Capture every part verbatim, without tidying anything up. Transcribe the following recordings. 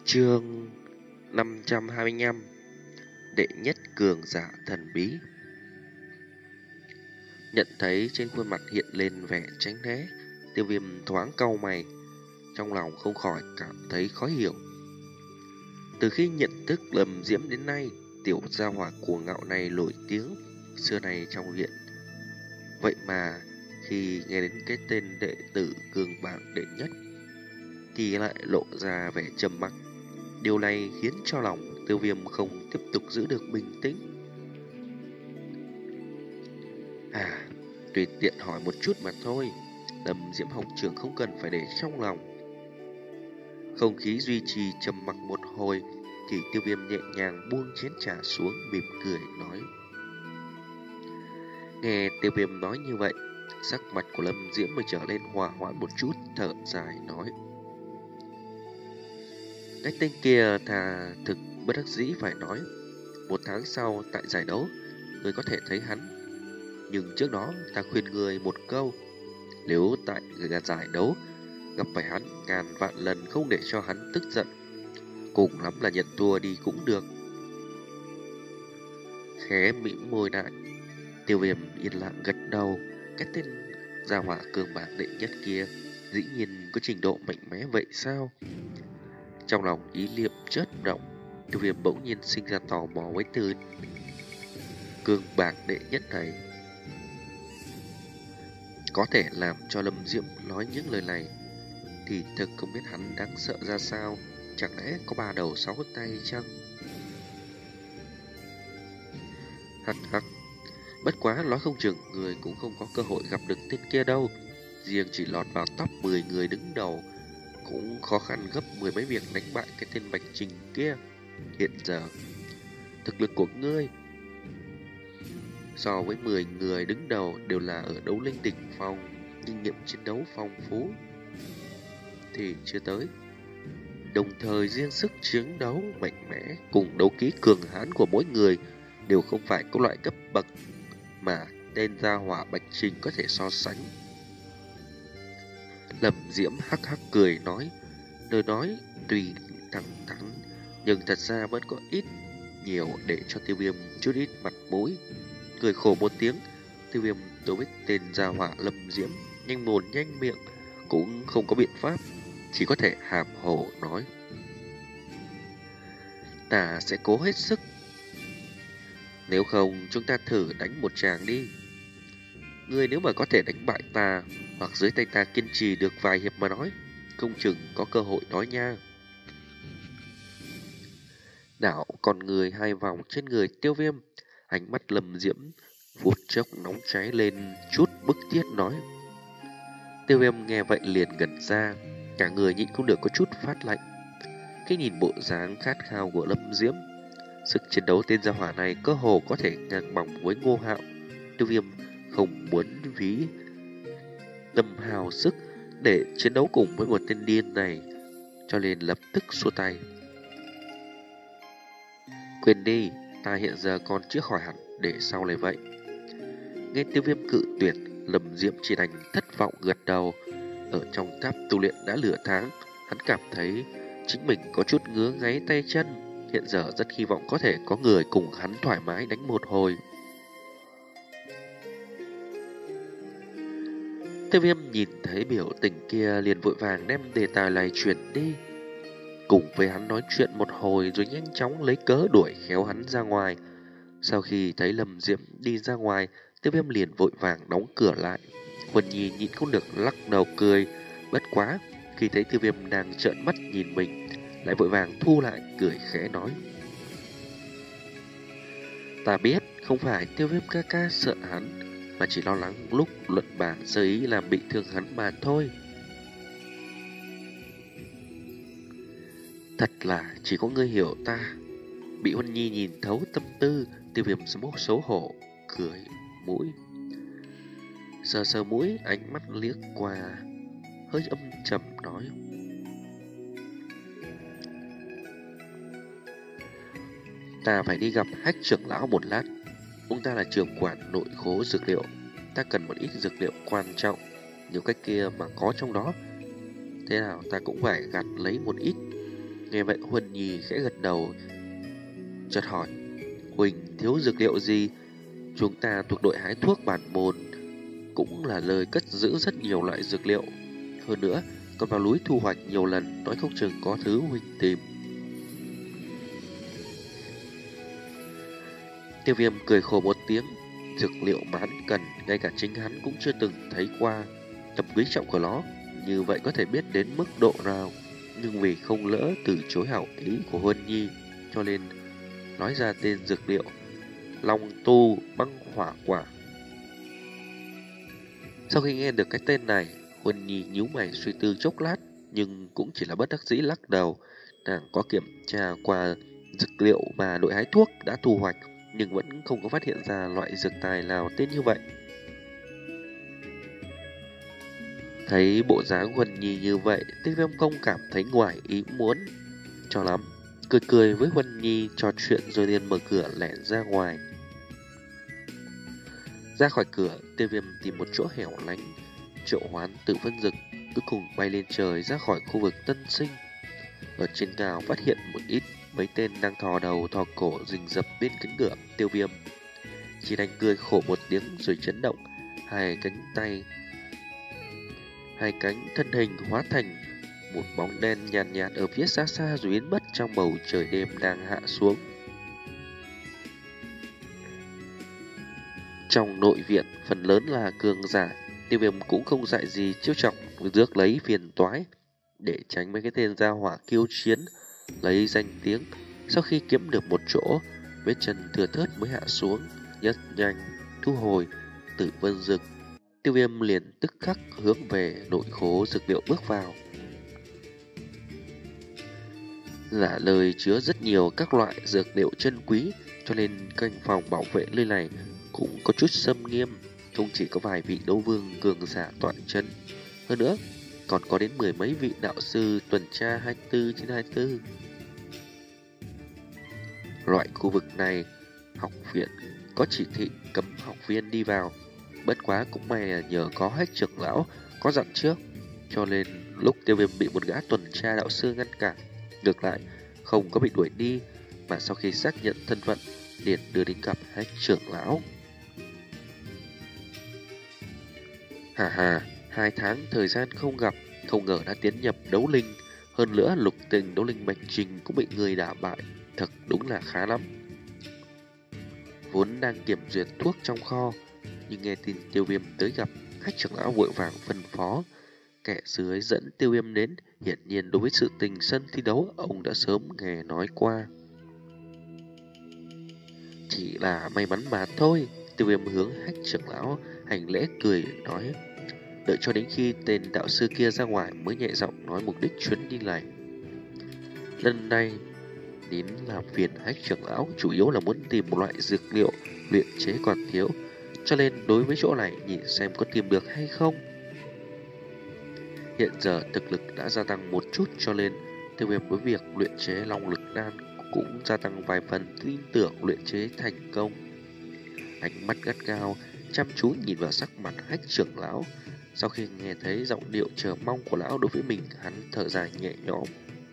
Chương năm trăm hai mươi lăm. Đệ nhất cường giả thần bí. Nhận thấy trên khuôn mặt hiện lên vẻ tránh né, Tiêu Viêm thoáng cau mày, trong lòng không khỏi cảm thấy khó hiểu. Từ khi nhận thức Lâm Diễm đến nay, tiểu gia hỏa cuồng ngạo này nổi tiếng xưa này trong viện. Vậy mà khi nghe đến cái tên đệ tử cường bảng đệ nhất thì lại lộ ra vẻ trầm mặc. Điều này khiến cho lòng Tiêu Viêm không tiếp tục giữ được bình tĩnh. À, tùy tiện hỏi một chút mà thôi, Lâm Diễm học trưởng không cần phải để trong lòng. Không khí duy trì trầm mặc một hồi thì Tiêu Viêm nhẹ nhàng buông chén trà xuống, mỉm cười nói. Nghe Tiêu Viêm nói như vậy, sắc mặt của Lâm Diễm mới trở lên hòa hoãn một chút, thở dài nói. Cái tên kia thà thực bất đắc dĩ phải nói, một tháng sau tại giải đấu, người có thể thấy hắn. Nhưng trước đó ta khuyên người một câu, nếu tại giải đấu gặp phải hắn ngàn vạn lần không để cho hắn tức giận, cùng lắm là nhận thua đi cũng được. Khẽ mỉm môi lại, Tiêu Viêm yên lặng gật đầu. Cái tên gia hỏa cường bảng đệ nhất kia dĩ nhiên có trình độ mạnh mẽ vậy sao? Trong lòng ý niệm chớp động, Tiêu Viêm bỗng nhiên sinh ra tò mò với từ cường bảng đệ nhất này. Có thể làm cho Lâm Diễm nói những lời này thì thực không biết hắn đáng sợ ra sao. Chẳng lẽ có ba đầu sáu tay chăng? Hắc hắc, bất quá nói không chừng người cũng không có cơ hội gặp được tên kia đâu. Riêng chỉ lọt vào top mười người đứng đầu cũng khó khăn gấp mười mấy việc đánh bại cái tên Bạch Trình kia. Hiện giờ thực lực của ngươi so với mười người đứng đầu đều là ở đấu linh đỉnh phong, kinh nghiệm chiến đấu phong phú thì chưa tới. Đồng thời riêng sức chiến đấu mạnh mẽ cùng đấu khí cường hãn của mỗi người đều không phải có loại cấp bậc mà tên gia hỏa Bạch Trình có thể so sánh. Lâm Diễm hắc hắc cười nói, lời nói tuy thẳng thắn nhưng thật ra vẫn có ít nhiều để cho Tiêu Viêm chút ít mặt mũi. Cười khổ một tiếng, Tiêu Viêm đối với tên gia hỏa Lâm Diễm nhanh mồm nhanh miệng cũng không có biện pháp, chỉ có thể hàm hồ nói. Ta sẽ cố hết sức. Nếu không chúng ta thử đánh một tràng đi. Ngươi nếu mà có thể đánh bại ta, hoặc dưới tay ta kiên trì được vài hiệp mà nói, không chừng có cơ hội nói nha. Đảo con người hai vòng trên người Tiêu Viêm, ánh mắt Lâm Diễm phút chốc nóng cháy lên chút bức thiết nói. Tiêu Viêm nghe vậy liền gần ra, cả người nhịn không được có chút phát lạnh. Cái nhìn bộ dáng khát khao của Lâm Diễm, sức chiến đấu tên gia hỏa này cơ hồ có thể ngang bằng với Ngô Hạo. Tiêu Viêm không muốn phí tâm hào sức để chiến đấu cùng với một tên điên này, cho nên lập tức xua tay. Quên đi, ta hiện giờ còn chưa khỏi hẳn, để sau này vậy. Nghe Tiêu Viêm cự tuyệt, Lâm Diễm chỉ đành thất vọng gật đầu. Ở trong tháp tu luyện đã nửa tháng, hắn cảm thấy chính mình có chút ngứa ngáy tay chân. Hiện giờ rất hy vọng có thể có người cùng hắn thoải mái đánh một hồi. Tiêu Viêm nhìn thấy biểu tình kia liền vội vàng đem đề tài này chuyển đi, cùng với hắn nói chuyện một hồi rồi nhanh chóng lấy cớ đuổi khéo hắn ra ngoài. Sau khi thấy Lâm Diễm đi ra ngoài, Tiêu Viêm liền vội vàng đóng cửa lại. Huân Nhi nhịn không được lắc đầu cười, bất quá khi thấy Tiêu Viêm đang trợn mắt nhìn mình, lại vội vàng thu lại cười khẽ nói. Ta biết không phải Tiêu Viêm ca ca sợ hắn, mà chỉ lo lắng lúc luận bàn sơ ý làm bị thương hắn mà thôi. Thật là chỉ có ngươi hiểu ta. Bị Huân Nhi nhìn thấu tâm tư, Tiêu Viêm mốt xấu hổ, cười mũi. Sờ sờ mũi, ánh mắt liếc qua, hơi âm trầm nói. Ta phải đi gặp Hách trưởng lão một lát. Ông ta là trưởng quản nội khố dược liệu. Ta cần một ít dược liệu quan trọng, nhiều cách kia mà có trong đó. Thế nào ta cũng phải gặt lấy một ít. Nghe vậy Huân Nhi khẽ gật đầu, chợt hỏi: Huỳnh thiếu dược liệu gì? Chúng ta thuộc đội hái thuốc bản môn, cũng là nơi cất giữ rất nhiều loại dược liệu. Hơn nữa, còn vào núi thu hoạch nhiều lần, nói không chừng có thứ Huỳnh tìm. Tiêu Viêm cười khổ một tiếng, dược liệu mà hắn cần, ngay cả chính hắn cũng chưa từng thấy qua. Tầm quý trọng của nó, như vậy có thể biết đến mức độ nào. Nhưng vì không lỡ từ chối hảo ý của Huân Nhi, cho nên nói ra tên dược liệu Long Tu Băng Hỏa Quả. Sau khi nghe được cái tên này, Huân Nhi nhíu mày suy tư chốc lát, nhưng cũng chỉ là bất đắc dĩ lắc đầu. Nàng có kiểm tra qua dược liệu mà đội hái thuốc đã thu hoạch, nhưng vẫn không có phát hiện ra loại dược tài nào tên như vậy. Thấy bộ dáng Huân Nhi như vậy, Tiêu Viêm không cảm thấy ngoài ý muốn cho lắm, cười cười với Huân Nhi trò chuyện rồi liền mở cửa lẻn ra ngoài. Ra khỏi cửa, Tiêu Viêm tìm một chỗ hẻo lánh, triệu hoán Tử Vân Dực, cuối cùng bay lên trời ra khỏi khu vực Tân Sinh. Ở trên cao phát hiện một ít mấy tên đang thò đầu thò cổ rình rập bên cánh cửa Tiêu Viêm. Chỉ đành cười khổ một tiếng rồi chấn động, hai cánh tay, hai cánh thân hình hóa thành một bóng đen nhàn nhạt, nhạt ở phía xa xa rồi biến mất trong bầu trời đêm đang hạ xuống. Trong nội viện phần lớn là cường giả, Tiêu Viêm cũng không dại gì chiêu chọc rước lấy phiền toái để tránh mấy cái tên gia hỏa kiêu chiến lấy danh tiếng. Sau khi kiếm được một chỗ, vết chân thừa thớt mới hạ xuống, nhất nhanh thu hồi Tử Vân Dực. Tiêu Viêm liền tức khắc hướng về nội khố dược liệu bước vào. Là lời chứa rất nhiều các loại dược liệu chân quý, cho nên canh phòng bảo vệ nơi này cũng có chút xâm nghiêm, không chỉ có vài vị đấu vương cường giả tọa chân, hơn nữa còn có đến mười mấy vị đạo sư tuần tra hai mươi tư trên hai mươi tư. Loại khu vực này, học viện có chỉ thị cấm học viên đi vào, bất quá cũng may là nhờ có Hách trưởng lão có dặn trước, cho nên lúc Tiêu Viêm bị một gã tuần tra đạo sư ngăn cản, ngược lại không có bị đuổi đi, mà sau khi xác nhận thân phận liền đưa đến gặp Hách trưởng lão. Hà hà, hai tháng thời gian không gặp, không ngờ đã tiến nhập đấu linh, hơn nữa lục tình đấu linh mạch trình cũng bị người đả bại, thật đúng là khá lắm. Vốn đang kiểm duyệt thuốc trong kho, nhưng nghe tin Tiêu Viêm tới gặp, Hách trưởng lão vội vàng phân phó kẻ dưới dẫn Tiêu Viêm đến. Hiển nhiên đối với sự tình sân thi đấu, ông đã sớm nghe nói qua. Chỉ là may mắn mà thôi. Tiêu Viêm hướng Hách trưởng lão hành lễ cười nói, đợi cho đến khi tên đạo sư kia ra ngoài mới nhẹ giọng nói mục đích chuyến đi này. Lần này đến làm phiền Hách trưởng lão chủ yếu là muốn tìm một loại dược liệu luyện chế còn thiếu, cho nên đối với chỗ này nhìn xem có tìm được hay không. Hiện giờ thực lực đã gia tăng một chút, cho nên Tiêu Viêm với việc luyện chế long lực đan cũng gia tăng vài phần tin tưởng luyện chế thành công. Ánh mắt gắt gao chăm chú nhìn vào sắc mặt Hách trưởng lão. Sau khi nghe thấy giọng điệu chờ mong của lão đối với mình, hắn thở dài nhẹ nhõm.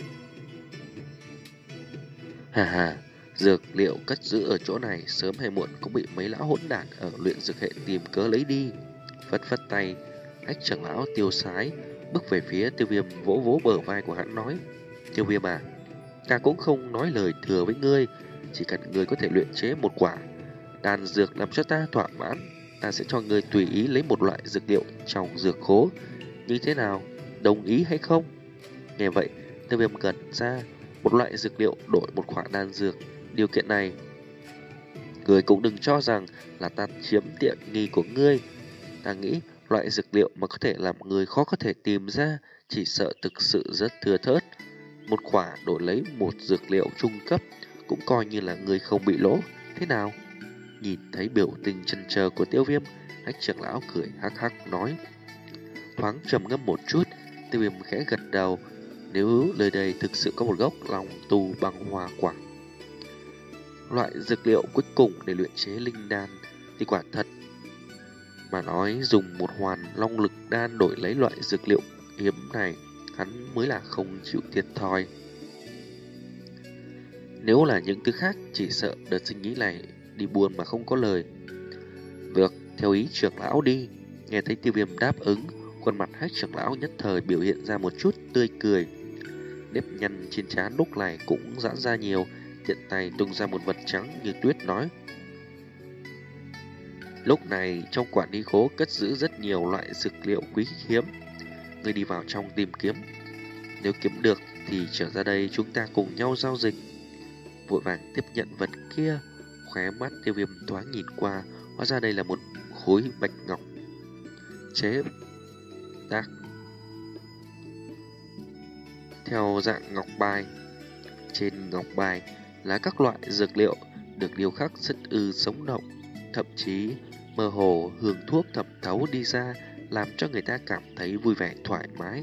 Hà hà, dược liệu cất giữ ở chỗ này sớm hay muộn cũng bị mấy lão hỗn đản ở luyện dược hệ tìm cớ lấy đi. Phất phất tay, Hách trưởng lão tiêu sái bước về phía Tiêu Viêm, vỗ vỗ bờ vai của hắn nói, Tiêu Viêm à, ta cũng không nói lời thừa với ngươi, chỉ cần ngươi có thể luyện chế một quả đan dược làm cho ta thỏa mãn, ta sẽ cho ngươi tùy ý lấy một loại dược liệu trong dược khố. Như thế nào, đồng ý hay không? Nghe vậy, Tiêu Viêm gần ra, một loại dược liệu đổi một quả đan dược. Điều kiện này, ngươi cũng đừng cho rằng là ta chiếm tiện nghi của ngươi. Ta nghĩ loại dược liệu mà có thể làm người khó có thể tìm ra, chỉ sợ thực sự rất thưa thớt. Một quả đổi lấy một dược liệu trung cấp, cũng coi như là người không bị lỗ. Thế nào? Nhìn thấy biểu tình chần chờ của Tiêu Viêm, Hách trưởng lão cười hắc hắc nói. Thoáng trầm ngâm một chút, Tiêu Viêm khẽ gật đầu. Nếu nơi đây thực sự có một gốc long tu băng hoa quả, loại dược liệu cuối cùng để luyện chế linh đan, thì quả thật mà nói dùng một hoàn long lực đan đổi lấy loại dược liệu hiếm này, hắn mới là không chịu thiệt thòi. Nếu là những thứ khác, chỉ sợ đợt sinh ý này đi buôn mà không có lời. Được, theo ý trưởng lão đi. Nghe thấy Tiêu Viêm đáp ứng, khuôn mặt Hách trưởng lão nhất thời biểu hiện ra một chút tươi cười. Nếp nhăn trên trán lúc này cũng giãn ra nhiều, tiện tay tung ra một vật trắng như tuyết nói. Lúc này trong quản đi khố cất giữ rất nhiều loại dược liệu quý hiếm. Người đi vào trong tìm kiếm. Nếu kiếm được thì trở ra đây chúng ta cùng nhau giao dịch. Vội vàng tiếp nhận vật kia, khóe mắt Tiêu Viêm thoáng nhìn qua, hóa ra đây là một khối bạch ngọc chế tác theo dạng ngọc bài. Trên ngọc bài là các loại dược liệu được điêu khắc rất ư sống động, thậm chí mơ hồ hương thuốc thẩm thấu đi ra, làm cho người ta cảm thấy vui vẻ thoải mái.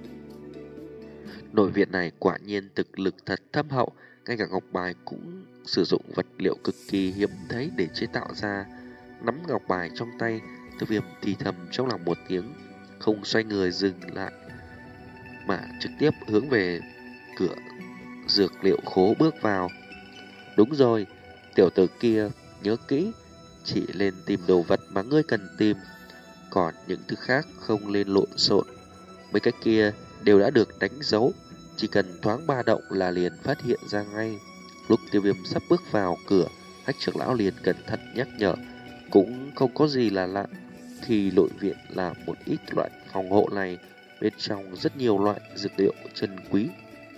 Nội viện này quả nhiên thực lực thật thâm hậu, ngay cả ngọc bài cũng sử dụng vật liệu cực kỳ hiếm thấy để chế tạo ra. Nắm ngọc bài trong tay, Tiêu Viêm thì thầm trong lòng một tiếng, không xoay người dừng lại, mà trực tiếp hướng về cửa dược liệu khố bước vào. Đúng rồi, tiểu tử kia, nhớ kỹ, chỉ lên tìm đồ vật mà ngươi cần tìm, còn những thứ khác không lên lộn xộn. Mấy cái kia đều đã được đánh dấu, chỉ cần thoáng ba động là liền phát hiện ra ngay. Lúc Tiêu Viêm sắp bước vào cửa, Hách trưởng lão liền cẩn thận nhắc nhở, cũng không có gì là lạ. Khi nội viện là một ít loại phòng hộ này, bên trong rất nhiều loại dược liệu chân quý.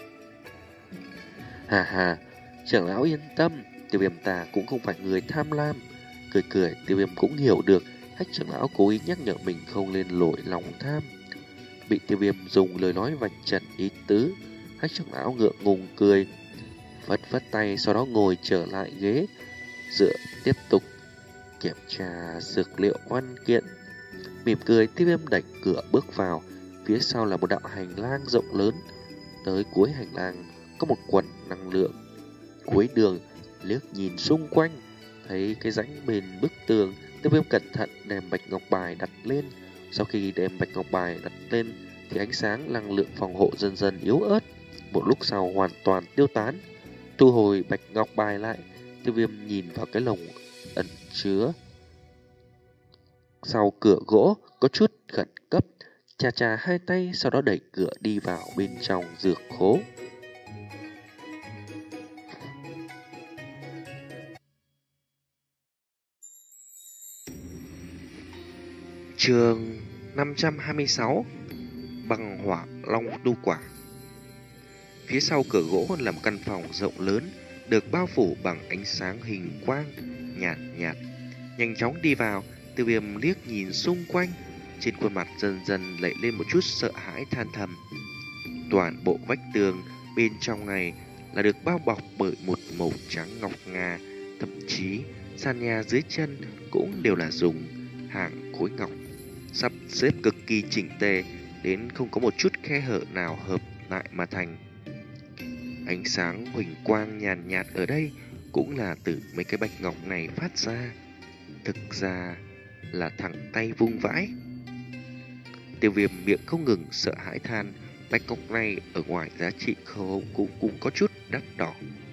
Hà hà, trưởng lão yên tâm, Tiêu Viêm ta cũng không phải người tham lam. Cười cười, Tiêu Viêm cũng hiểu được Hách trưởng lão cố ý nhắc nhở mình không lên lỗi lòng tham. Bị Tiêu Viêm dùng lời nói vạch trần ý tứ, Hách trưởng lão ngượng ngùng cười, vất vất tay, sau đó ngồi trở lại ghế dựa tiếp tục kiểm tra dược liệu văn kiện. Mỉm cười, Tiêu Viêm đẩy cửa bước vào. Phía sau là một đạo hành lang rộng lớn. Tới cuối hành lang có một quần năng lượng. Cuối đường liếc nhìn xung quanh, thấy cái rãnh bên bức tường. Tiêu Viêm cẩn thận đem bạch ngọc bài đặt lên. Sau khi đem bạch ngọc bài đặt lên thì ánh sáng năng lượng phòng hộ dần dần yếu ớt, một lúc sau hoàn toàn tiêu tán. Thu hồi bạch ngọc bài lại, Tiêu Viêm nhìn vào cái lồng ẩn chứa sau cửa gỗ, có chút khẩn cấp, chà chà hai tay, sau đó đẩy cửa đi vào bên trong dược khố. Chương năm trăm hai mươi sáu, Băng hỏa long đu quả. Phía sau cửa gỗ là một căn phòng rộng lớn, được bao phủ bằng ánh sáng hình quang nhạt nhạt. Nhanh chóng đi vào, Tiêu Viêm liếc nhìn xung quanh, trên khuôn mặt dần dần lẩy lên một chút sợ hãi than thầm. Toàn bộ vách tường bên trong này là được bao bọc bởi một màu trắng ngọc ngà, thậm chí sàn nhà dưới chân cũng đều là dùng hàng khối ngọc sắp xếp cực kỳ chỉnh tề, đến không có một chút khe hở nào hợp lại mà thành. Ánh sáng huỳnh quang nhàn nhạt, nhạt ở đây cũng là từ mấy cái bạch ngọc này phát ra. Thực ra là thẳng tay vung vãi. Tiêu Viêm miệng không ngừng sợ hãi than, bạch ngọc này ở ngoài giá trị không cũng cũng có chút đắt đỏ.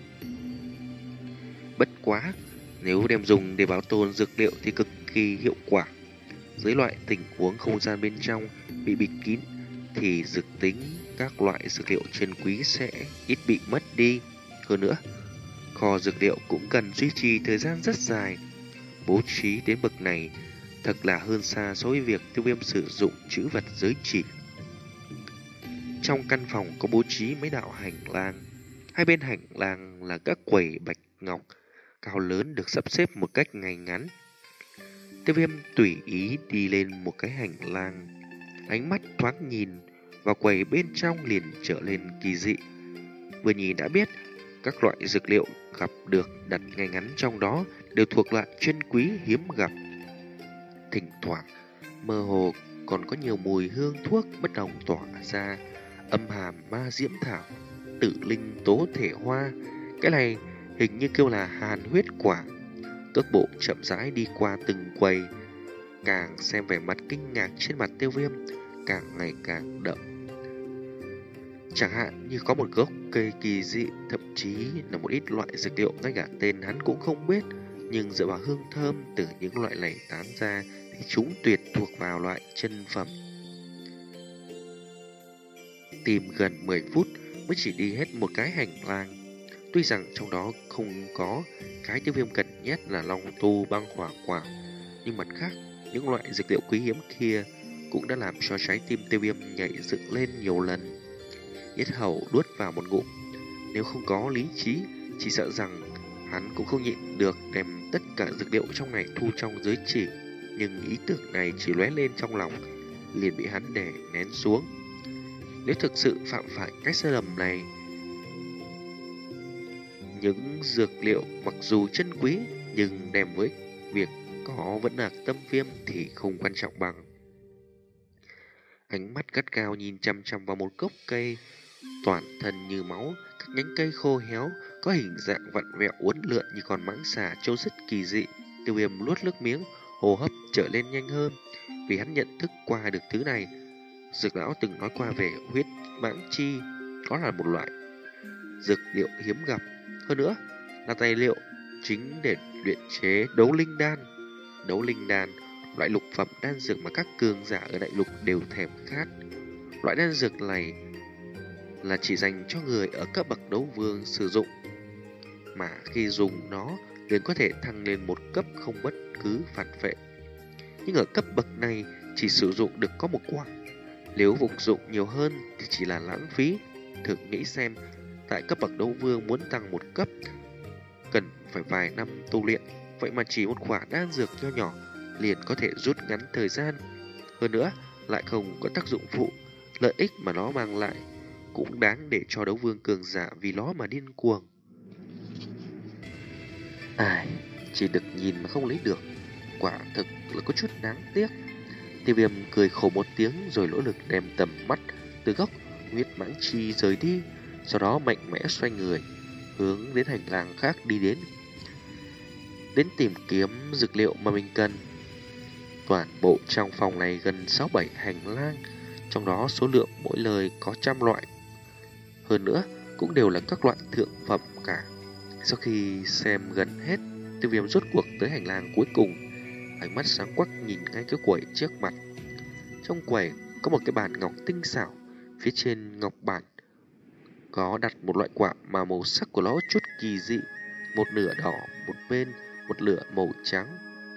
Bất quá, nếu đem dùng để bảo tồn dược liệu thì cực kỳ hiệu quả. Dưới loại tình huống không gian bên trong bị bịt kín thì dược tính các loại dược liệu chân quý sẽ ít bị mất đi. Hơn nữa, kho dược liệu cũng cần duy trì thời gian rất dài. Bố trí đến bậc này thật là hơn xa so với việc Tiêu Viêm sử dụng chữ vật giới chỉ. Trong căn phòng có bố trí mấy đạo hành lang. Hai bên hành lang là các quầy bạch ngọc cao lớn được sắp xếp một cách ngay ngắn. Tiêu Viêm tùy ý đi lên một cái hành lang, ánh mắt thoáng nhìn vào quầy bên trong liền trở lên kỳ dị. Vừa nhìn đã biết các loại dược liệu gặp được đặt ngay ngắn trong đó đều thuộc loại chân quý hiếm gặp. Thỉnh thoảng mơ hồ còn có nhiều mùi hương thuốc bất đồng tỏa ra, âm hàm ma diễm thảo, tử linh tố thể hoa. Cái này hình như kêu là hàn huyết quả. Cước bộ chậm rãi đi qua từng quầy, càng xem vẻ mặt kinh ngạc trên mặt Tiêu Viêm càng ngày càng đậm. Chẳng hạn như có một gốc cây kỳ dị, thậm chí là một ít loại dược liệu ngay cả tên hắn cũng không biết, nhưng dựa vào hương thơm từ những loại này tán ra thì chúng tuyệt thuộc vào loại chân phẩm. Tìm gần mười phút mới chỉ đi hết một cái hành lang. Tuy rằng trong đó không có cái Tiêu Viêm cần nhất là long tu băng hỏa quả, nhưng mặt khác, những loại dược liệu quý hiếm kia cũng đã làm cho trái tim Tiêu Viêm nhảy dựng lên nhiều lần. Yết hầu nuốt vào một ngụm, nếu không có lý trí, chỉ sợ rằng hắn cũng không nhịn được đem tất cả dược liệu trong này thu trong giới chỉ. Nhưng ý tưởng này chỉ lóe lên trong lòng, liền bị hắn đè nén xuống. Nếu thực sự phạm phải cái sai lầm này, những dược liệu mặc dù chân quý nhưng đem với việc có vẫn là tâm viêm thì không quan trọng bằng. Ánh mắt gắt gao nhìn chăm chăm vào một gốc cây, toàn thân như máu, các nhánh cây khô héo có hình dạng vặn vẹo uốn lượn như con mãng xà trông rất kỳ dị. Tiêu Viêm nuốt nước miếng, hô hấp trở lên nhanh hơn, vì hắn nhận thức qua được thứ này. Dược lão từng nói qua về huyết mãng chi, có là một loại dược liệu hiếm gặp, hơn nữa là tài liệu chính để luyện chế đấu linh đan. Đấu linh đan, loại lục phẩm đan dược mà các cường giả ở đại lục đều thèm khát. Loại đan dược này là chỉ dành cho người ở cấp bậc đấu vương sử dụng, mà khi dùng nó liền có thể thăng lên một cấp không bất cứ phản phệ. Nhưng ở cấp bậc này chỉ sử dụng được có một quả, nếu phục dụng nhiều hơn thì chỉ là lãng phí. Thử nghĩ xem, tại cấp bậc đấu vương muốn tăng một cấp cần phải vài năm tu luyện, vậy mà chỉ một quả đan dược nho nhỏ liền có thể rút ngắn thời gian. Hơn nữa lại không có tác dụng phụ, lợi ích mà nó mang lại cũng đáng để cho đấu vương cường giả vì nó mà điên cuồng. Ai, chỉ được nhìn mà không lấy được, quả thực là có chút đáng tiếc. Tiêu Viêm cười khổ một tiếng rồi nỗ lực đem tầm mắt từ gốc huyết mãng chi rời đi, sau đó mạnh mẽ xoay người hướng đến hành lang khác đi đến, đến tìm kiếm dược liệu mà mình cần. Toàn bộ trong phòng này gần sáu bảy hành lang, trong đó số lượng mỗi lời có trăm loại, hơn nữa cũng đều là các loại thượng phẩm cả. Sau khi xem gần hết, Tiêu Viêm rốt cuộc tới hành lang cuối cùng, ánh mắt sáng quắc nhìn ngay cái quầy trước mặt. Trong quầy có một cái bàn ngọc tinh xảo, phía trên ngọc bàn có đặt một loại quả mà màu sắc của nó chút kỳ dị, một nửa đỏ, một bên một nửa màu trắng.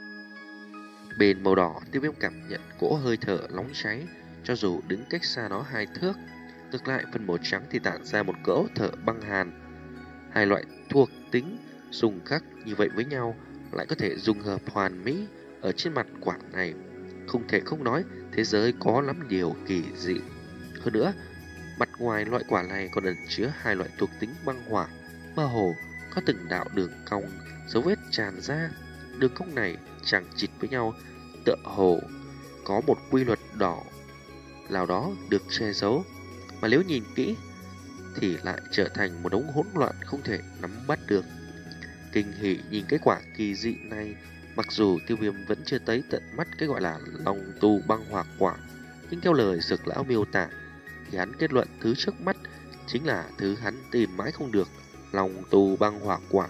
Bên màu đỏ, Tiêu Viêm cảm nhận cỗ hơi thở nóng cháy, cho dù đứng cách xa nó hai thước. Ngược lại, phần màu trắng thì tản ra một cỗ thở băng hàn. Hai loại thuộc tính xung khắc như vậy với nhau lại có thể dung hợp hoàn mỹ ở trên mặt quả này. Không thể không nói, thế giới có lắm điều kỳ dị. Hơn nữa, mặt ngoài loại quả này còn ẩn chứa hai loại thuộc tính băng hỏa, mơ hồ có từng đạo đường cong, dấu vết tràn ra. Đường cong này chằng chịt với nhau, tựa hồ có một quy luật đỏ nào đó được che giấu, mà nếu nhìn kỹ thì lại trở thành một đống hỗn loạn không thể nắm bắt được. Kinh hỉ nhìn cái quả kỳ dị này, mặc dù Tiêu Viêm vẫn chưa thấy tận mắt cái gọi là long tu băng hỏa quả, nhưng theo lời dược lão miêu tả thì hắn kết luận thứ trước mắt chính là thứ hắn tìm mãi không được, long tu băng hỏa quả.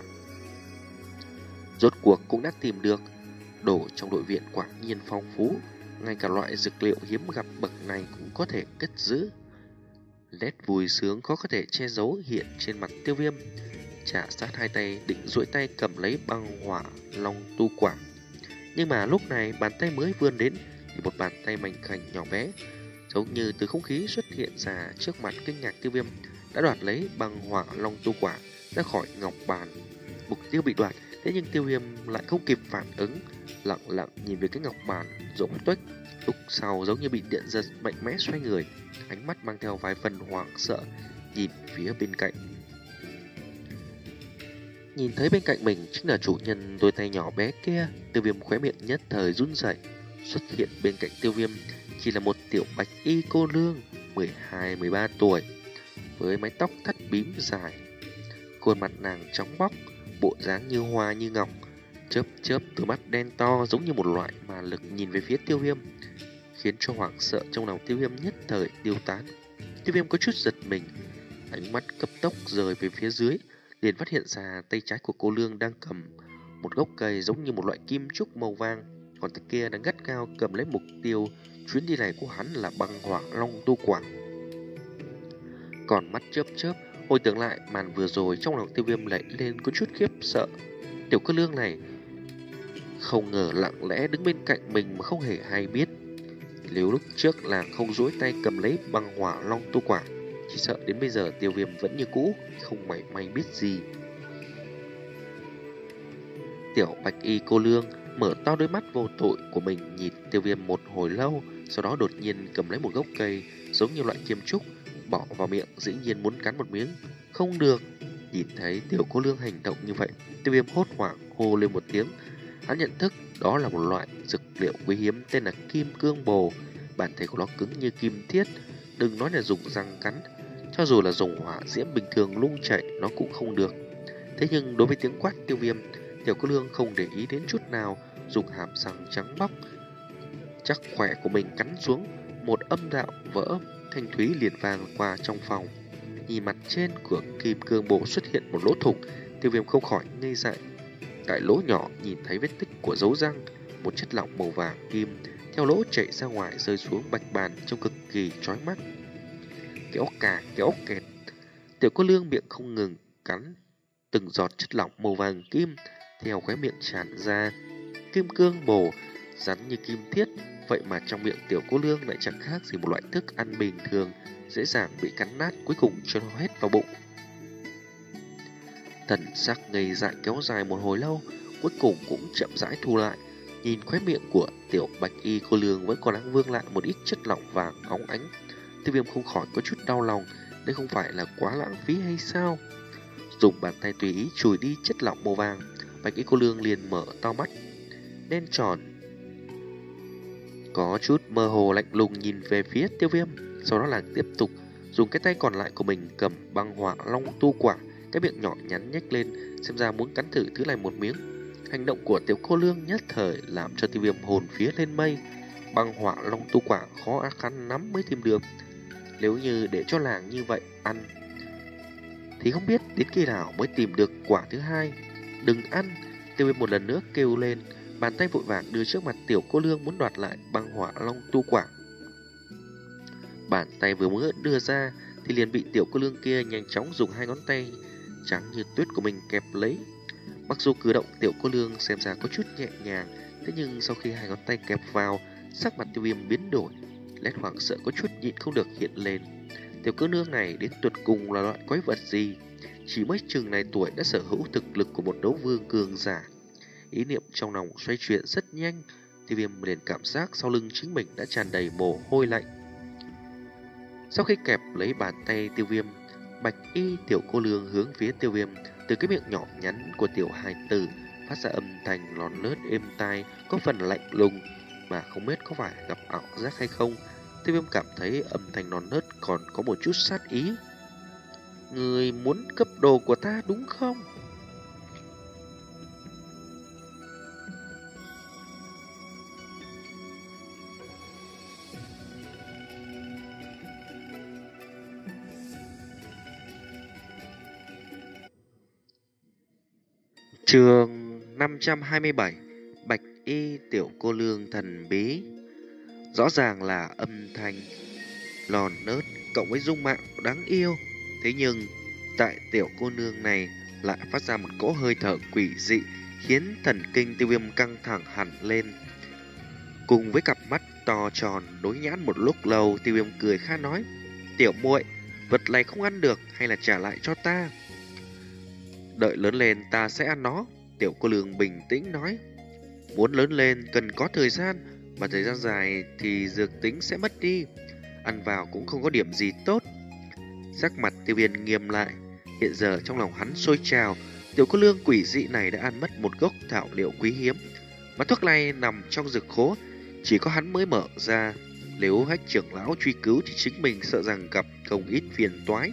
Rốt cuộc cũng đã tìm được. Đồ trong đội viện quả nhiên phong phú, ngay cả loại dược liệu hiếm gặp bậc này cũng có thể cất giữ. Nét vui sướng khó có thể che giấu hiện trên mặt Tiêu Viêm, chà sát hai tay định duỗi tay cầm lấy băng hỏa long tu quả. Nhưng mà lúc này bàn tay mới vươn đến thì một bàn tay mảnh khảnh nhỏ bé, giống như từ không khí xuất hiện ra trước mặt kinh ngạc Tiêu Viêm, đã đoạt lấy băng hỏa long tu quả ra khỏi ngọc bàn. Mục tiêu bị đoạt, thế nhưng Tiêu Viêm lại không kịp phản ứng, lặng lặng nhìn về cái ngọc bàn rỗng tuếch. Lúc sau giống như bị điện giật, mạnh mẽ xoay người, ánh mắt mang theo vài phần hoảng sợ nhìn phía bên cạnh. Nhìn thấy bên cạnh mình chính là chủ nhân đôi tay nhỏ bé kia, Tiêu Viêm khóe miệng nhất thời run rẩy. Xuất hiện bên cạnh Tiêu Viêm chỉ là một tiểu bạch y cô nương mười hai mười ba tuổi, với mái tóc thắt bím dài, khuôn mặt nàng trắng bóc, bộ dáng như hoa như ngọc, chớp chớp từ mắt đen to giống như một loại mà lực nhìn về phía Tiêu Viêm, khiến cho hoảng sợ trong lòng Tiêu Viêm nhất thời tiêu tán. Tiêu Viêm có chút giật mình, Ánh mắt cấp tốc rời về phía dưới, liền phát hiện ra tay trái của cô Lương đang cầm một gốc cây giống như một loại kim trúc màu vàng, còn tay kia đang gắt gao cầm lấy mục tiêu chuyến đi này của hắn là băng hỏa long tu quả. Còn mắt chớp chớp, hồi tưởng lại màn vừa rồi, trong lòng Tiêu Viêm lại lên có chút khiếp sợ. Tiểu cô Lương này không ngờ lặng lẽ đứng bên cạnh mình mà không hề hay biết. Nếu lúc trước là không duỗi tay cầm lấy băng hỏa long tu quả, chỉ sợ đến bây giờ Tiêu Viêm vẫn như cũ, không mảy may biết gì. Tiểu bạch y cô Lương mở to đôi mắt vô tội của mình nhìn Tiêu Viêm một hồi lâu, sau đó đột nhiên cầm lấy một gốc cây giống như loại kim trúc, bỏ vào miệng, dĩ nhiên muốn cắn một miếng. Không được! Nhìn thấy tiểu cô Lương hành động như vậy, Tiêu Viêm hốt hoảng hô lên một tiếng. Hắn nhận thức đó là một loại dược liệu quý hiếm tên là kim cương bồ. Bản thể của nó cứng như kim thiết, đừng nói là dùng răng cắn, cho dù là dùng hỏa diễm bình thường lung chạy nó cũng không được. Thế nhưng đối với tiếng quát Tiêu Viêm, tiểu cô Lương không để ý đến chút nào, dùng hàm răng trắng bóc chắc khỏe của mình cắn xuống. Một âm đạo vỡ thanh thúy liền vang qua trong phòng. Nhìn mặt trên của kim cương bồ xuất hiện một lỗ thủng, Tiêu Viêm không khỏi ngây dại. Tại lỗ nhỏ nhìn thấy vết tích của dấu răng, một chất lỏng màu vàng kim theo lỗ chảy ra ngoài rơi xuống bạch bàn trông cực kỳ chói mắt. Kéo cà kéo kẹt, tiểu cô Lương miệng không ngừng cắn từng giọt chất lỏng màu vàng kim theo khóe miệng tràn ra. Kim cương bồ rắn như kim thiết, vậy mà trong miệng tiểu cô Lương lại chẳng khác gì một loại thức ăn bình thường, dễ dàng bị cắn nát, cuối cùng cho nó hết vào bụng. Thần sắc ngây dại kéo dài một hồi lâu, cuối cùng cũng chậm rãi thu lại. Nhìn khóe miệng của tiểu bạch y cô Lương vẫn còn đang vương lại một ít chất lỏng vàng óng ánh, Tiêu Viêm không khỏi có chút đau lòng. Đây không phải là quá lãng phí hay sao? Dùng bàn tay tùy ý chùi đi chất lỏng màu vàng, bạch y cô Lương liền mở to mắt đen tròn, có chút mơ hồ lạnh lùng nhìn về phía Tiêu Viêm. Sau đó là tiếp tục dùng cái tay còn lại của mình cầm băng hỏa long tu quả, cái miệng nhỏ nhắn nhếch lên, xem ra muốn cắn thử thứ này một miếng. Hành động của tiểu cô Lương nhất thời làm cho Tiêu Viêm hồn vía lên mây. Băng hỏa long tu quả khó khăn lắm mới tìm được, nếu như để cho làng như vậy ăn thì không biết đến khi nào mới tìm được quả thứ hai. Đừng ăn! Tiêu Viêm một lần nữa kêu lên, bàn tay vội vàng đưa trước mặt tiểu cô Lương muốn đoạt lại băng hỏa long tu quả. Bàn tay vừa mới đưa ra thì liền bị tiểu cô Lương kia nhanh chóng dùng hai ngón tay trắng như tuyết của mình kẹp lấy. Mặc dù cử động tiểu cô Lương xem ra có chút nhẹ nhàng, thế nhưng sau khi hai ngón tay kẹp vào, sắc mặt Tiêu Viêm biến đổi, nét hoảng sợ có chút nhịn không được hiện lên. Tiểu cô nương này đến tuyệt cùng là loại quái vật gì? Chỉ mới chừng này tuổi đã sở hữu thực lực của một đấu vương cường giả. Ý niệm trong lòng xoay chuyển rất nhanh, Tiêu Viêm liền cảm giác sau lưng chính mình đã tràn đầy mồ hôi lạnh. Sau khi kẹp lấy bàn tay Tiêu Viêm, bạch y tiểu cô Lương hướng phía Tiêu Viêm, từ cái miệng nhỏ nhắn của tiểu hài tử phát ra âm thanh lon lớt êm tai, có phần lạnh lùng, mà không biết có phải gặp ảo giác hay không. Tiêu Viêm cảm thấy âm thanh non nớt còn có một chút sát ý. Người muốn cấp đồ của ta đúng không? Chương năm trăm hai mươi bảy. Bạch y tiểu cô Lương thần bí. Rõ ràng là âm thanh lòn nớt cộng với dung mạo đáng yêu, thế nhưng tại tiểu cô nương này lại phát ra một cỗ hơi thở quỷ dị, khiến thần kinh Tiêu Viêm căng thẳng hẳn lên. Cùng với cặp mắt to tròn đối nhãn một lúc lâu, Tiêu Viêm cười khá nói: "Tiểu muội, vật này không ăn được, hay là trả lại cho ta? Đợi lớn lên ta sẽ ăn nó." Tiểu cô Lương bình tĩnh nói: "Muốn lớn lên cần có thời gian, mà thời gian dài thì dược tính sẽ mất đi, ăn vào cũng không có điểm gì tốt." Sắc mặt Tiêu Viêm nghiêm lại, hiện giờ trong lòng hắn sôi trào. Tiểu cô Lương quỷ dị này đã ăn mất một gốc thảo liệu quý hiếm, mà thuốc này nằm trong dược khố, chỉ có hắn mới mở ra. Nếu Hách trưởng lão truy cứu thì chính mình sợ rằng gặp không ít phiền toái.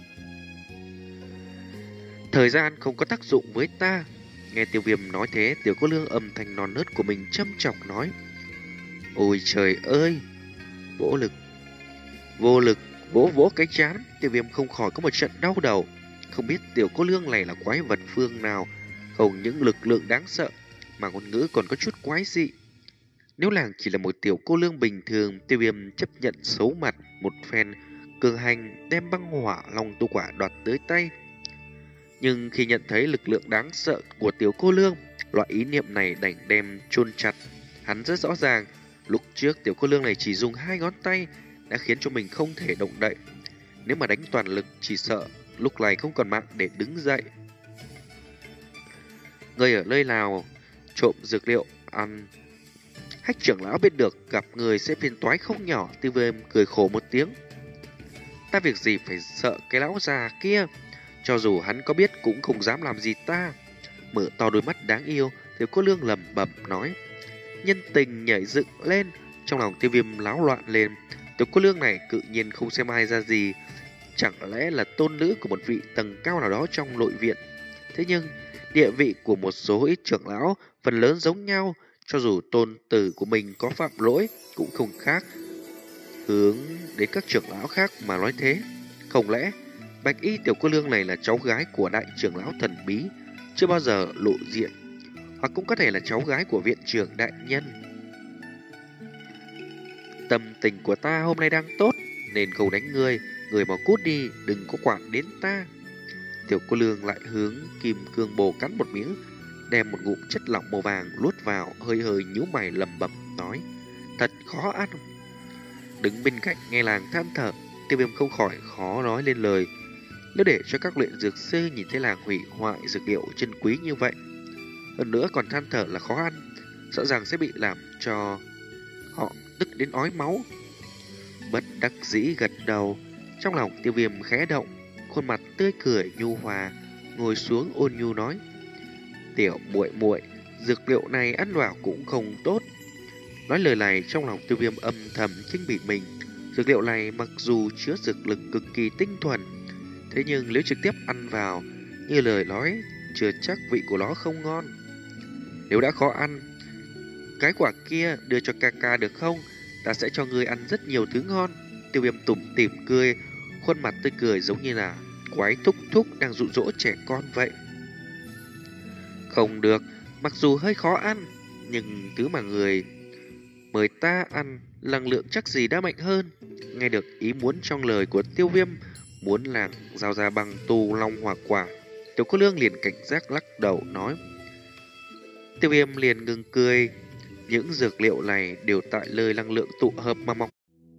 Thời gian không có tác dụng với ta. Nghe Tiêu Viêm nói thế, tiểu cô Lương âm thanh non nớt của mình châm chọc nói: "Ôi trời ơi, vô lực, vô lực Vỗ vỗ cái trán, Tiêu Viêm không khỏi có một trận đau đầu. Không biết tiểu cô nương này là quái vật phương nào, không những lực lượng đáng sợ mà ngôn ngữ còn có chút quái dị. Nếu làng chỉ là một tiểu cô nương bình thường, Tiêu Viêm chấp nhận xấu mặt một phen cường hành đem băng hỏa long tu quả đoạt tới tay. Nhưng khi nhận thấy lực lượng đáng sợ của tiểu cô nương, loại ý niệm này đành đem chôn chặt. Hắn rất rõ ràng, lúc trước tiểu cô nương này chỉ dùng hai ngón tay đã khiến cho mình không thể động đậy. Nếu mà đánh toàn lực chỉ sợ lúc này không còn mạng để đứng dậy. Người ở nơi nào trộm dược liệu ăn, Hách trưởng lão biết được gặp người sẽ phiền toái không nhỏ. Tiêu Viêm cười khổ một tiếng. Ta việc gì phải sợ cái lão già kia, cho dù hắn có biết cũng không dám làm gì ta. Mở to đôi mắt đáng yêu, tiểu cô nương lẩm bẩm nói. Nhân tình nhảy dựng lên, trong lòng Tiêu Viêm láo loạn lên. Tiểu cô nương này cự nhiên không xem ai ra gì, chẳng lẽ là tôn nữ của một vị tầng cao nào đó trong nội viện. Thế nhưng địa vị của một số ít trưởng lão phần lớn giống nhau, cho dù tôn tử của mình có phạm lỗi cũng không khác hướng đến các trưởng lão khác mà nói thế. Không lẽ bạch y tiểu cô nương này là cháu gái của đại trưởng lão thần bí, chưa bao giờ lộ diện, hoặc cũng có thể là cháu gái của viện trưởng đại nhân. Tâm tình của ta hôm nay đang tốt nên không đánh ngươi, người mau cút đi, đừng có quản đến ta. Tiểu cô nương lại hướng kim cương bồ cắn một miếng, đem một ngụm chất lỏng màu vàng luốt vào, hơi hơi nhíu mày lẩm bẩm nói: thật khó ăn. Đứng bên cạnh nghe làng than thở, Tiêu Viêm không khỏi khó nói lên lời. Nếu để cho các luyện dược sư nhìn thấy làng hủy hoại dược liệu chân quý như vậy, hơn nữa còn than thở là khó ăn, sợ rằng sẽ bị làm cho họ tức đến ói máu. Bất đắc dĩ gật đầu, trong lòng Tiêu Viêm khẽ động, khuôn mặt tươi cười nhu hòa, ngồi xuống ôn nhu nói: tiểu muội muội, dược liệu này ăn vào cũng không tốt. Nói lời này, trong lòng Tiêu Viêm âm thầm khinh bỉ mình. Dược liệu này mặc dù chứa dược lực cực kỳ tinh thuần, thế nhưng nếu trực tiếp ăn vào, như lời nói, chưa chắc vị của nó không ngon. Nếu đã khó ăn, cái quả kia đưa cho ca ca được không? Ta sẽ cho ngươi ăn rất nhiều thứ ngon. Tiêu Viêm tủm tỉm cười, khuôn mặt tươi cười giống như là quái thúc thúc đang dụ dỗ trẻ con vậy. Không được, mặc dù hơi khó ăn, nhưng thứ mà người mời ta ăn năng lượng chắc gì đã mạnh hơn. Nghe được ý muốn trong lời của Tiêu Viêm, muốn làng giao ra bằng tu long hỏa quả, tiểu cô nương liền cảnh giác lắc đầu nói. Tiêu Viêm liền ngừng cười. Những dược liệu này đều tại lời năng lượng tụ hợp mà mọc.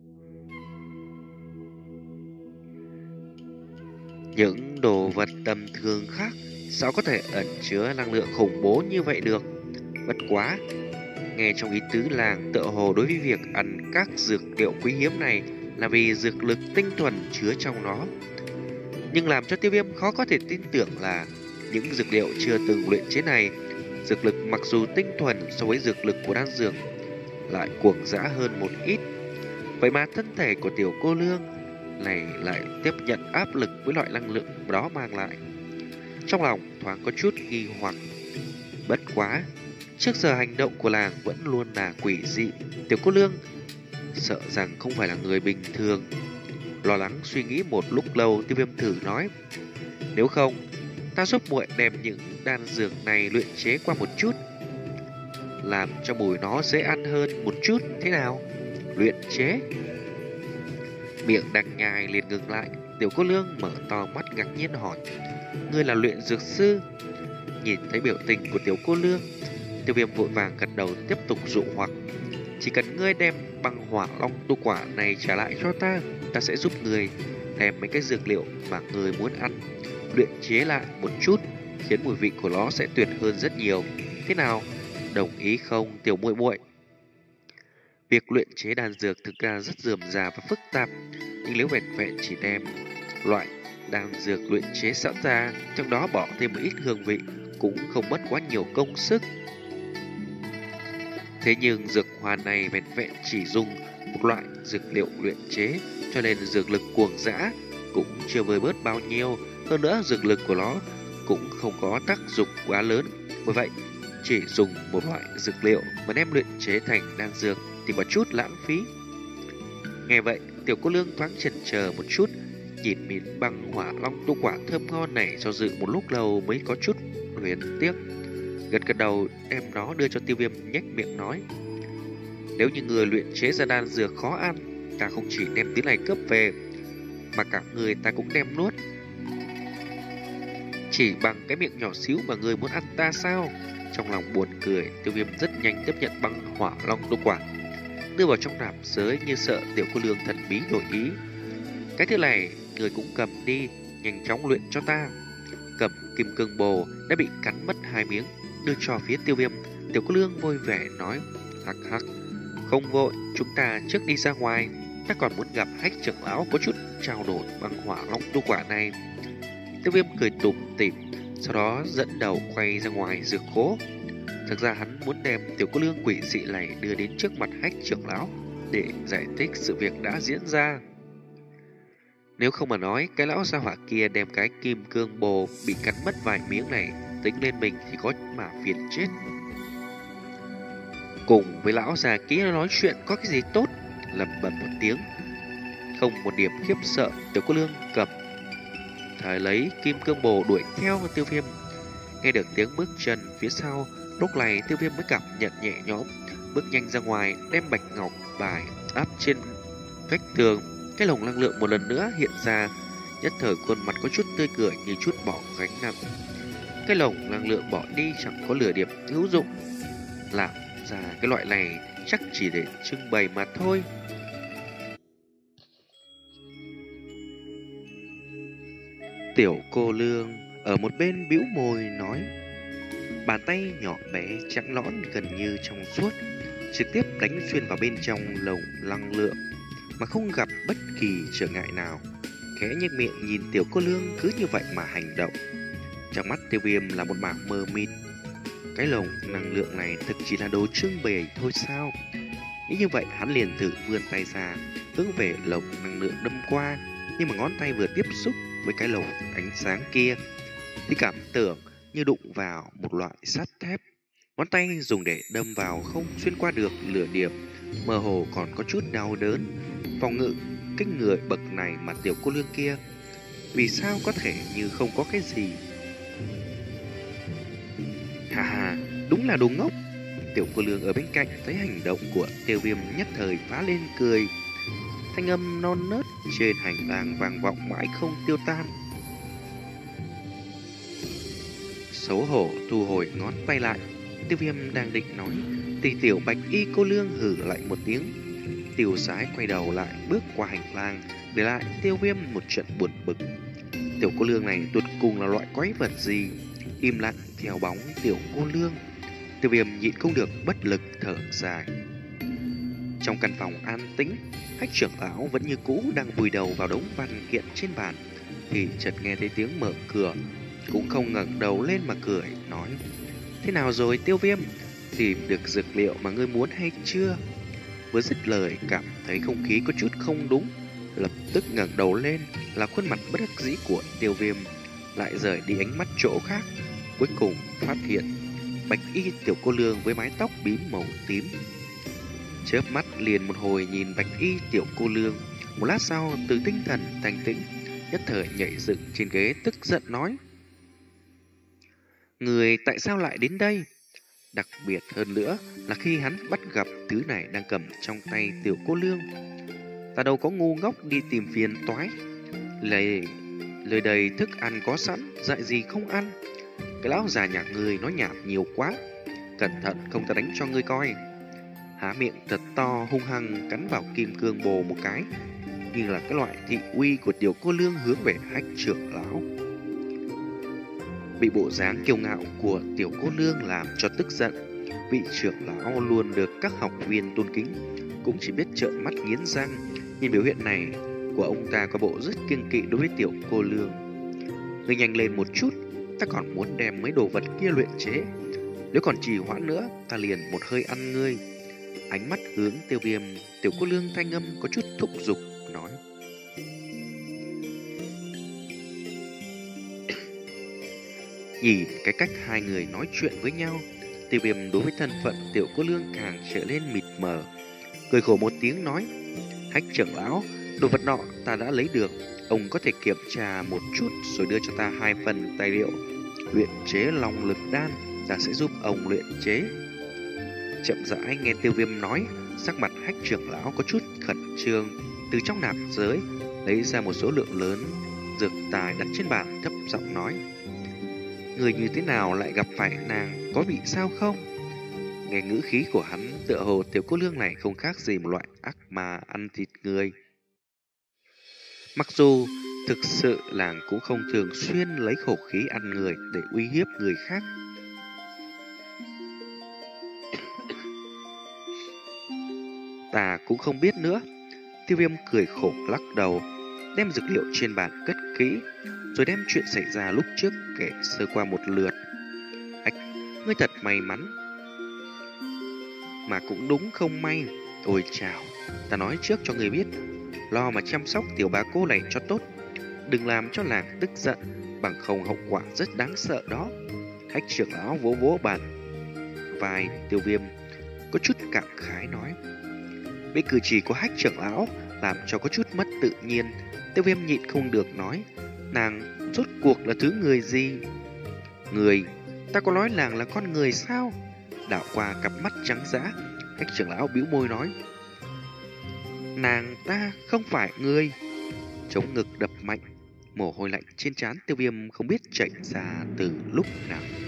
Những đồ vật tầm thường khác sao có thể ẩn chứa năng lượng khủng bố như vậy được? Bất quá, nghe trong ý tứ làng tựa hồ đối với việc ăn các dược liệu quý hiếm này là vì dược lực tinh thuần chứa trong nó. Nhưng làm cho Tiêu Viêm khó có thể tin tưởng là những dược liệu chưa từng luyện chế này, dược lực mặc dù tinh thuần so với dược lực của đan dược lại cuồng dã hơn một ít. Vậy mà thân thể của tiểu cô nương này lại tiếp nhận áp lực với loại năng lượng đó mang lại. Trong lòng thoáng có chút nghi hoặc. Bất quá, trước giờ hành động của làng vẫn luôn là quỷ dị. Tiểu cô nương sợ rằng không phải là người bình thường. Lo lắng suy nghĩ một lúc lâu, Tiêu Viêm thử nói: nếu không, ta giúp muội đem những đan dược này luyện chế qua một chút, làm cho mùi nó dễ ăn hơn một chút, thế nào? Luyện chế? Miệng đang nhai liền ngừng lại. Tiểu cô nương mở to mắt ngạc nhiên hỏi: ngươi là luyện dược sư? Nhìn thấy biểu tình của tiểu cô nương, Tiêu Viêm vội vàng gật đầu tiếp tục dụ hoặc: chỉ cần ngươi đem băng hỏa long tu quả này trả lại cho ta, ta sẽ giúp ngươi đem mấy cái dược liệu mà ngươi muốn ăn luyện chế lại một chút, khiến mùi vị của nó sẽ tuyệt hơn rất nhiều. Thế nào, đồng ý không tiểu muội muội? Việc luyện chế đan dược thực ra rất rườm rà và phức tạp, nhưng nếu vẹn vẹn chỉ đem loại đan dược luyện chế sẵn ra, trong đó bỏ thêm một ít hương vị, cũng không mất quá nhiều công sức. Thế nhưng dược hoàn này vẹn vẹn chỉ dùng một loại dược liệu luyện chế, cho nên dược lực cuồng dã cũng chưa vơi bớt bao nhiêu. Hơn nữa dược lực của nó cũng không có tác dụng quá lớn. Bởi vậy, chỉ dùng một loại dược liệu mà đem luyện chế thành đan dược thì có chút lãng phí. Nghe vậy, tiểu cô nương thoáng chần chờ một chút, nhìn miếng băng hỏa long tu quả thơm ngon này cho dự một lúc lâu mới có chút luyến tiếc. Gật gật đầu đem nó đưa cho Tiêu Viêm, nhếch miệng nói: nếu như người luyện chế ra đan dược khó ăn, ta không chỉ đem thứ này cướp về, mà cả người ta cũng đem nuốt. Chỉ bằng cái miệng nhỏ xíu mà người muốn ăn ta sao? Trong lòng buồn cười, Tiêu Viêm rất nhanh tiếp nhận băng hỏa long tu quả, đưa vào trong nạp giới như sợ tiểu cô nương thần bí đổi ý. Cái thứ này người cũng cầm đi, nhanh chóng luyện cho ta. Cầm kim cương bồ đã bị cắn mất hai miếng, đưa cho phía Tiêu Viêm. Tiểu cô nương vui vẻ nói: hắc hắc, không vội, chúng ta trước đi ra ngoài, ta còn muốn gặp Hách trưởng lão có chút trao đổi băng hỏa long tu quả này. Tiêu Viêm cười tủm tỉm, sau đó dẫn đầu quay ra ngoài dược khố. Thực ra hắn muốn đem tiểu cô nương quỷ dị này đưa đến trước mặt Hách trưởng lão để giải thích sự việc đã diễn ra. Nếu không mà nói, cái lão gia hỏa kia đem cái kim cương bồ bị cắn mất vài miếng này tính lên mình thì có mà phiền chết. Cùng với lão già kia nói chuyện có cái gì tốt? Lẩm bẩm một tiếng, không một điểm khiếp sợ, tiểu cô nương cầm thời lấy kim cương bồ đuổi theo Tiêu Viêm. Nghe được tiếng bước chân phía sau, lúc này Tiêu Viêm mới cảm nhận nhẹ nhõm, bước nhanh ra ngoài, đem bạch ngọc bài áp trên vách tường. Cái lồng năng lượng một lần nữa hiện ra, nhất thời khuôn mặt có chút tươi cười như chút bỏ gánh nặng. Cái lồng năng lượng bỏ đi chẳng có lửa điểm hữu dụng, làm ra cái loại này chắc chỉ để trưng bày mà thôi. Tiểu cô nương ở một bên bĩu môi nói, bàn tay nhỏ bé trắng nõn gần như trong suốt trực tiếp đánh xuyên vào bên trong lồng năng lượng mà không gặp bất kỳ trở ngại nào. Khẽ nhếch miệng nhìn tiểu cô nương cứ như vậy mà hành động. Trong mắt Tiêu Viêm là một mảng mờ mịt. Cái lồng năng lượng này thực chỉ là đồ trưng bày thôi sao? Nghĩ như vậy hắn liền thử vươn tay ra, hướng về lồng năng lượng đâm qua. Nhưng mà ngón tay vừa tiếp xúc với cái lồng ánh sáng kia thì cảm tưởng như đụng vào một loại sắt thép. Ngón tay dùng để đâm vào không xuyên qua được lửa điểm, mơ hồ còn có chút đau đớn. Phòng ngự kinh người bậc này mà tiểu cô nương kia vì sao có thể như không có cái gì? Hà hà, đúng là đồ ngốc. Tiểu cô nương ở bên cạnh thấy hành động của Tiêu Viêm nhất thời phá lên cười. Thanh âm non nớt trên hành lang vang vọng mãi không tiêu tan. Xấu hổ thu hồi ngón tay lại, Tiêu Viêm đang định nói thì tiểu bạch y cô nương hử lại một tiếng, tiêu sái quay đầu lại bước qua hành lang, để lại Tiêu Viêm một trận buồn bực. Tiểu cô nương này tụt cùng là loại quái vật gì? Im lặng theo bóng tiểu cô nương, Tiêu Viêm nhịn không được bất lực thở dài. Trong căn phòng an tĩnh, Hách trưởng lão vẫn như cũ đang vùi đầu vào đống văn kiện trên bàn, thì chợt nghe thấy tiếng mở cửa, cũng không ngẩng đầu lên mà cười nói: thế nào rồi Tiêu Viêm, tìm được dược liệu mà ngươi muốn hay chưa? Vừa dứt lời cảm thấy không khí có chút không đúng, lập tức ngẩng đầu lên là khuôn mặt bất đắc dĩ của Tiêu Viêm, lại rời đi ánh mắt chỗ khác, cuối cùng phát hiện bạch y tiểu cô nương với mái tóc bím màu tím. Chớp mắt liền một hồi nhìn bạch y tiểu cô nương, một lát sau từ tinh thần thanh tĩnh, nhất thời nhảy dựng trên ghế tức giận nói: người tại sao lại đến đây? Đặc biệt hơn nữa là khi hắn bắt gặp thứ này đang cầm trong tay tiểu cô nương. Ta đâu có ngu ngốc đi tìm phiền toái. Lời, lời đầy thức ăn có sẵn, dạy gì không ăn. Cái lão già nhà ngươi nói nhảm nhiều quá, cẩn thận không ta đánh cho ngươi coi. Há miệng thật to hung hăng cắn vào kim cương bồ một cái, như là cái loại thị uy của tiểu cô nương hướng về Hách trưởng lão. Bị bộ dáng kiêu ngạo của tiểu cô nương làm cho tức giận, vị trưởng lão luôn được các học viên tôn kính cũng chỉ biết trợn mắt nghiến răng. Nhìn biểu hiện này của ông ta có bộ rất kiêng kỵ đối với tiểu cô nương. Ngươi nhanh lên một chút, ta còn muốn đem mấy đồ vật kia luyện chế. Nếu còn trì hoãn nữa, ta liền một hơi ăn ngươi. Ánh mắt hướng Tiêu Viêm, tiểu cô nương thanh âm có chút thúc giục nói: nhìn cái cách hai người nói chuyện với nhau, Tiêu Viêm đối với thân phận tiểu cô nương càng trở nên mịt mờ, cười khổ một tiếng nói: Hách trưởng lão, đồ vật nọ ta đã lấy được, ông có thể kiểm tra một chút rồi đưa cho ta hai phần tài liệu luyện chế long lực đan, ta sẽ giúp ông luyện chế. Chậm rãi nghe Tiêu Viêm nói, sắc mặt Hách trưởng lão có chút khẩn trương, từ trong nạp giới lấy ra một số lượng lớn dược tài đặt trên bàn, thấp giọng nói: người như thế nào lại gặp phải nàng, có bị sao không? Nghe ngữ khí của hắn, tựa hồ tiểu cô nương này không khác gì một loại ác ma ăn thịt người. Mặc dù thực sự làng cũng không thường xuyên lấy khẩu khí ăn người để uy hiếp người khác. Ta cũng không biết nữa. Tiêu Viêm cười khổ lắc đầu, đem dược liệu trên bàn cất kỹ, rồi đem chuyện xảy ra lúc trước kể sơ qua một lượt. Ách, ngươi thật may mắn. Mà cũng đúng không may. Ôi chào, ta nói trước cho người biết, lo mà chăm sóc tiểu bá cô này cho tốt, đừng làm cho làng tức giận, bằng không hậu quả rất đáng sợ đó. Hách trưởng lão vỗ vỗ bàn vai Tiêu Viêm, có chút cảm khái nói. Bị cử chỉ của Hách trưởng lão làm cho có chút mất tự nhiên. Tiêu Viêm nhịn không được nói, nàng rốt cuộc là thứ người gì? Người? Ta có nói nàng là con người sao? Đảo qua cặp mắt trắng dã, Hách trưởng lão bĩu môi nói, nàng ta không phải người. Chống ngực đập mạnh, mồ hôi lạnh trên trán Tiêu Viêm không biết chảy ra từ lúc nào.